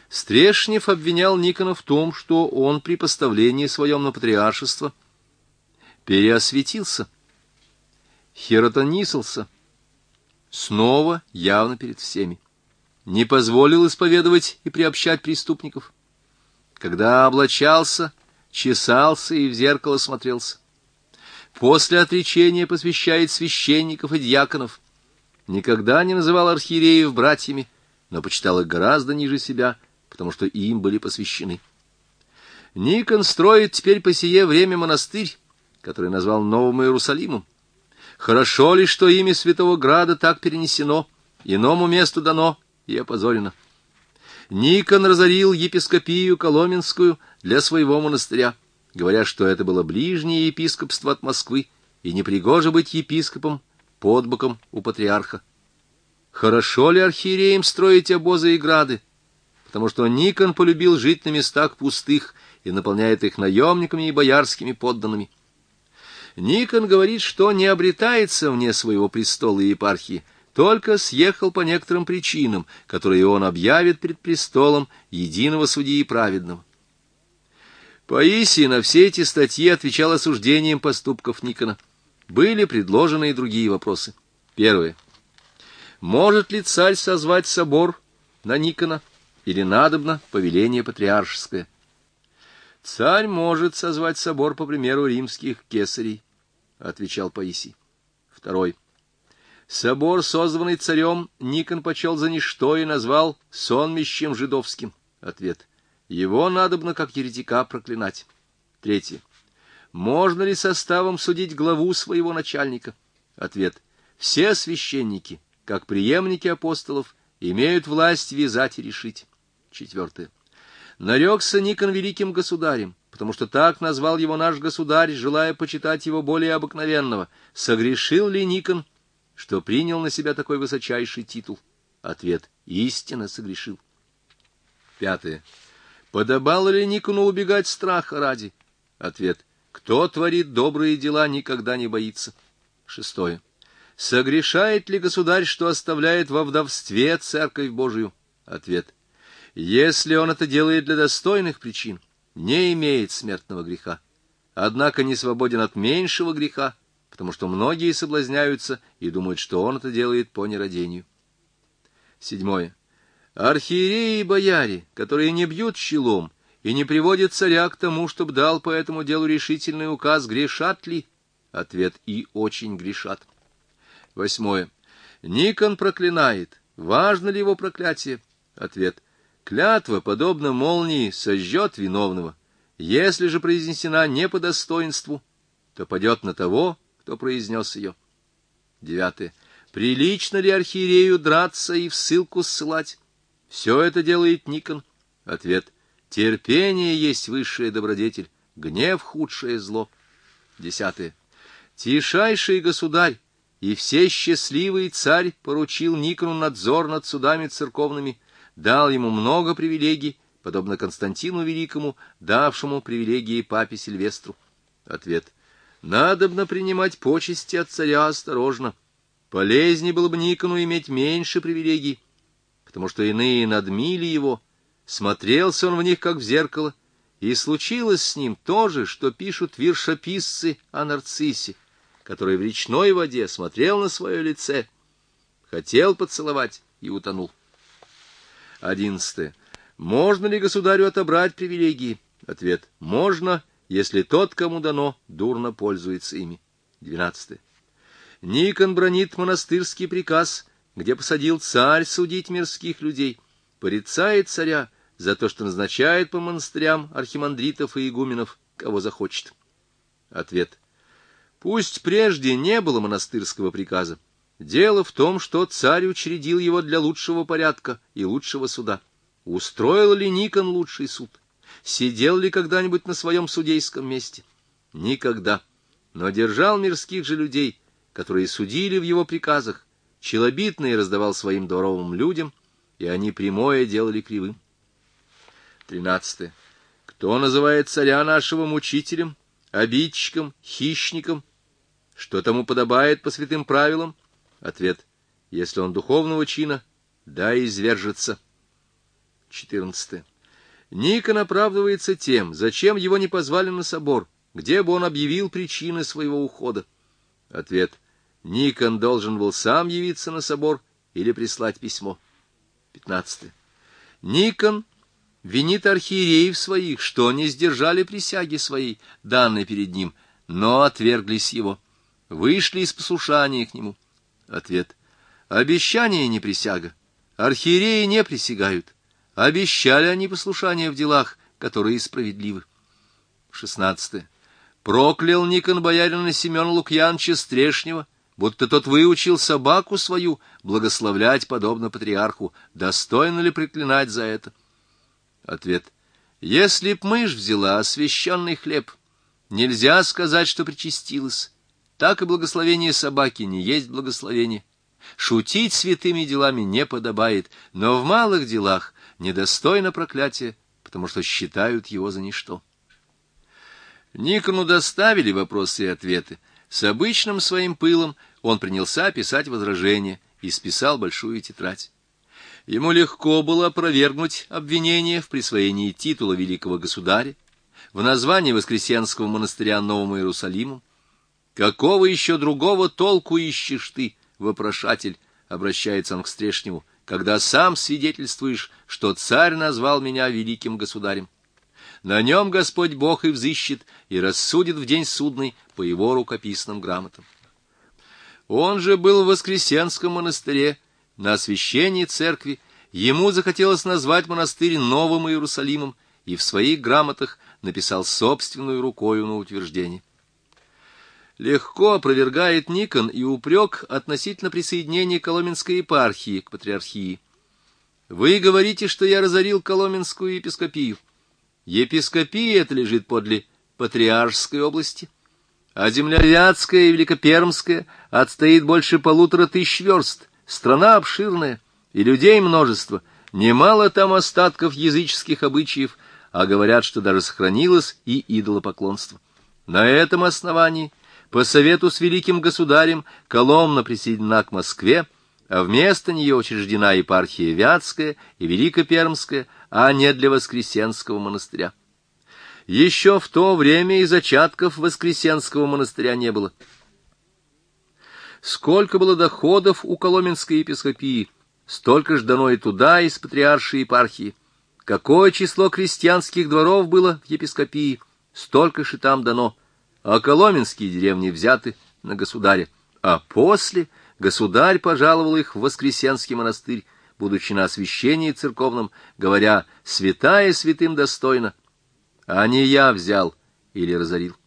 Стрешнев обвинял Никона в том, что он при поставлении своем на патриаршество переосветился, херотонисался, снова явно перед всеми, не позволил исповедовать и приобщать преступников. Когда облачался, чесался и в зеркало смотрелся. После отречения посвящает священников и дьяконов. Никогда не называл архиереев братьями, но почитал их гораздо ниже себя, потому что им были посвящены. Никон строит теперь по сие время монастырь, который назвал Новым Иерусалимом. Хорошо ли, что имя Святого Града так перенесено, иному месту дано и опозорено? Никон разорил епископию Коломенскую для своего монастыря, говоря, что это было ближнее епископство от Москвы, и непригоже быть епископом под боком у патриарха. Хорошо ли архиереям строить обозы и грады? Потому что Никон полюбил жить на местах пустых и наполняет их наемниками и боярскими подданными. Никон говорит, что не обретается вне своего престола и епархии, только съехал по некоторым причинам, которые он объявит пред престолом единого судьи праведного. Паисий на все эти статьи отвечал осуждением поступков Никона. Были предложены и другие вопросы. Первое. Может ли царь созвать собор на Никона, или надобно повеление патриаршеское? Царь может созвать собор по примеру римских кесарей, отвечал Паисий. Второй. Собор, созванный царем, Никон почел за ничто и назвал сонмищем жидовским. Ответ. Его надобно как еретика проклинать. Третье. Можно ли составом судить главу своего начальника? Ответ. Все священники, как преемники апостолов, имеют власть вязать и решить. Четвертое. Нарекся Никон великим государем, потому что так назвал его наш государь, желая почитать его более обыкновенного. Согрешил ли Никон, что принял на себя такой высочайший титул? Ответ. Истинно согрешил. Пятое. Подобало ли Никону убегать страха ради? Ответ. Кто творит добрые дела, никогда не боится. Шестое. Согрешает ли государь, что оставляет во вдовстве церковь Божию? Ответ. Если он это делает для достойных причин, не имеет смертного греха. Однако не свободен от меньшего греха, потому что многие соблазняются и думают, что он это делает по нерадению. Седьмое. Архиереи и бояре, которые не бьют челом и не приводят царя к тому, чтобы дал по этому делу решительный указ, грешат ли? Ответ. И очень грешат. Восьмое. Никон проклинает. Важно ли его проклятие? Ответ. Клятва, подобно молнии, сожжет виновного. Если же произнесена не по достоинству, то падет на того, кто произнес ее. Девятое. Прилично ли архиерею драться и в ссылку ссылать? Все это делает Никон. Ответ. Терпение есть высшая добродетель, гнев — худшее зло. Десятое. Тишайший государь и все счастливый царь поручил Никону надзор над судами церковными, дал ему много привилегий, подобно Константину Великому, давшему привилегии папе Сильвестру. Ответ. Надобно принимать почести от царя осторожно. Полезнее было бы Никону иметь меньше привилегий, потому что иные надмили его, смотрелся он в них, как в зеркало, и случилось с ним то же, что пишут вершописцы о Нарциссе, который в речной воде смотрел на свое лице, хотел поцеловать и утонул. 11. Можно ли государю отобрать привилегии? Ответ. Можно, если тот, кому дано, дурно пользуется ими. 12. Никон бранит монастырский приказ, где посадил царь судить мирских людей, порицает царя за то, что назначает по монастырям архимандритов и игуменов, кого захочет. Ответ. Пусть прежде не было монастырского приказа. Дело в том, что царь учредил его для лучшего порядка и лучшего суда. Устроил ли Никон лучший суд? Сидел ли когда-нибудь на своем судейском месте? Никогда. Но держал мирских же людей, которые судили в его приказах, челобитные раздавал своим дворовым людям, и они прямое делали кривым. 13. Кто называет царя нашего мучителем, обидчиком, хищником? Что тому подобает по святым правилам? Ответ. Если он духовного чина, да извержется. 14. Никон оправдывается тем, зачем его не позвали на собор, где бы он объявил причины своего ухода. Ответ. Никон должен был сам явиться на собор или прислать письмо. 15. Никон винит архиереев своих, что не сдержали присяги своей, данной перед ним, но отверглись его, вышли из послушания к нему. Ответ. Обещание не присяга. Архиереи не присягают. Обещали они послушание в делах, которые справедливы. 16. Проклял Никон боярина Семена Лукьяновича Стрешнева, будто тот выучил собаку свою благословлять подобно патриарху. Достойно ли проклинать за это? Ответ. Если б мышь взяла освященный хлеб, нельзя сказать, что причастилась. Так и благословение собаки не есть благословение. Шутить святыми делами не подобает, но в малых делах недостойно проклятия, потому что считают его за ничто. Никону доставили вопросы и ответы. С обычным своим пылом он принялся писать возражения и списал большую тетрадь. Ему легко было опровергнуть обвинение в присвоении титула великого государя, в названии Воскресенского монастыря Новым Иерусалимом. «Какого еще другого толку ищешь ты, вопрошатель?» — обращается он к Стрешневу, «когда сам свидетельствуешь, что царь назвал меня великим государем. На нем Господь Бог и взыщет, и рассудит в день судный по его рукописным грамотам». Он же был в Воскресенском монастыре, на освящении церкви. Ему захотелось назвать монастырь Новым Иерусалимом, и в своих грамотах написал собственную рукою на утверждение. Легко опровергает Никон и упрек относительно присоединения Коломенской епархии к патриархии. Вы говорите, что я разорил Коломенскую епископию. Епископия эта лежит подле Патриаршской области, а земля Вятская и Великопермская отстоит больше 1500 верст. Страна обширная, и людей множество, немало там остатков языческих обычаев, а говорят, что даже сохранилось и идолопоклонство. На этом основании, по совету с великим государем, Коломна присоединена к Москве, а вместо нее учреждена епархия Вятская и Великопермская, а не для Воскресенского монастыря. Еще в то время и зачатков Воскресенского монастыря не было. Сколько было доходов у Коломенской епископии, столько ж дано и туда из патриаршей епархии. Какое число крестьянских дворов было в епископии, столько ж и там дано, а коломенские деревни взяты на государя. А после государь пожаловал их в Воскресенский монастырь, будучи на освящении церковном, говоря: «Святая святым достойна», а не я взял или разорил.